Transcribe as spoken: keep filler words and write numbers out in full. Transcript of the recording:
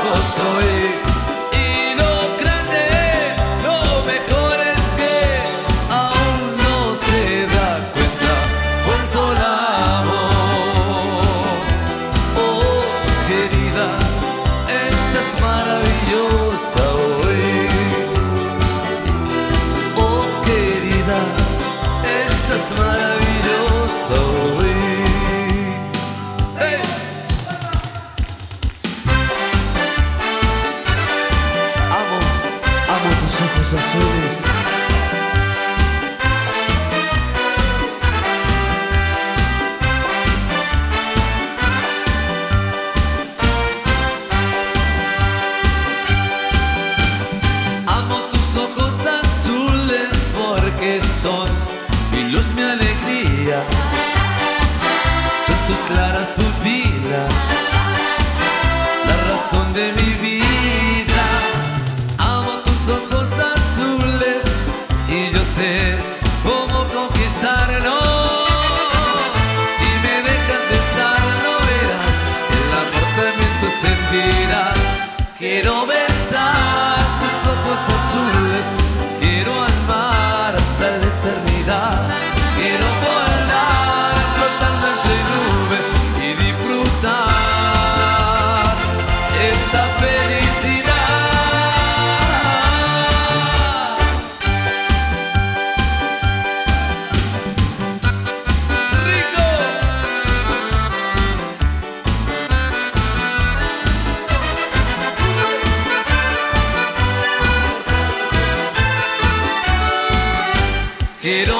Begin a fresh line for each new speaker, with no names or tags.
ojos hoy. Y lo grande, lo mejor es que aún no se da cuenta cuánto la amo. Oh, querida, estás maravillosa hoy. Oh, querida, estás maravillosa hoy. ¡Hey! Amo, amo tus ojos azules. Amo tus ojos azules porque son mi luz, mi alegría. Son tus claras pupilas, la razón de mi vida. Amo tus ojos azules y yo sé cómo conquistarlos. Si me dejas besarlo verás, el amor también tú sentirás. Quiero besar tus ojos azules, quiero amar hasta la eternidad. Quiero volar flotando entre nubes y disfrutar esta felicidad. ¡Rico! Quiero